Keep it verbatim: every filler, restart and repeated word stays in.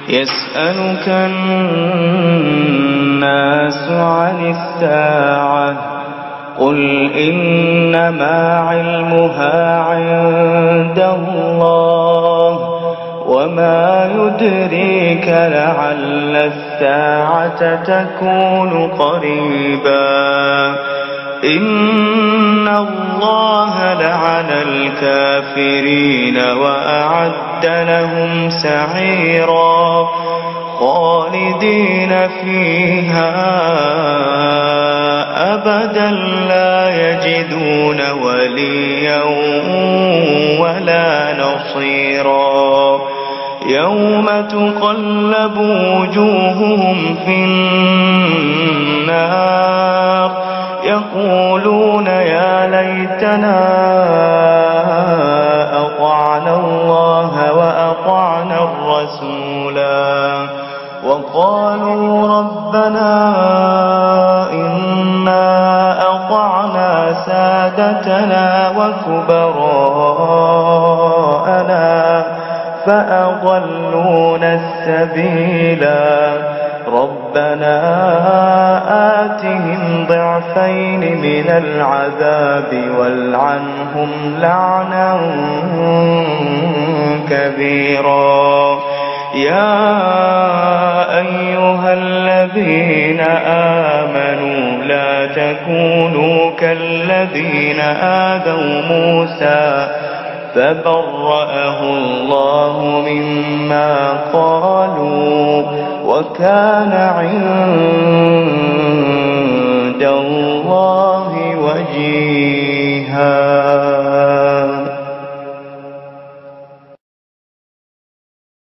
يسألك الناس عن الساعة قل إنما علمها عند الله وما يدريك لعل الساعة تكون قريبا إن الله لعن الكافرين وأعد لهم سعيرا خالدين فيها أبدا لا يجدون وليا ولا نصيرا يوم تقلب وجوههم في النار يقولون يا ليتنا أطعنا الله وأطعنا الرسولا وقالوا ربنا إنا أطعنا سادتنا وكبراءنا فأضلونا السبيلا ربنا آتهم ضعفين من العذاب والعنهم لعنا كبيرا يا أيها الذين آمنوا لا تكونوا كالذين آذوا موسى فبرأه الله مما قالوا وكان عند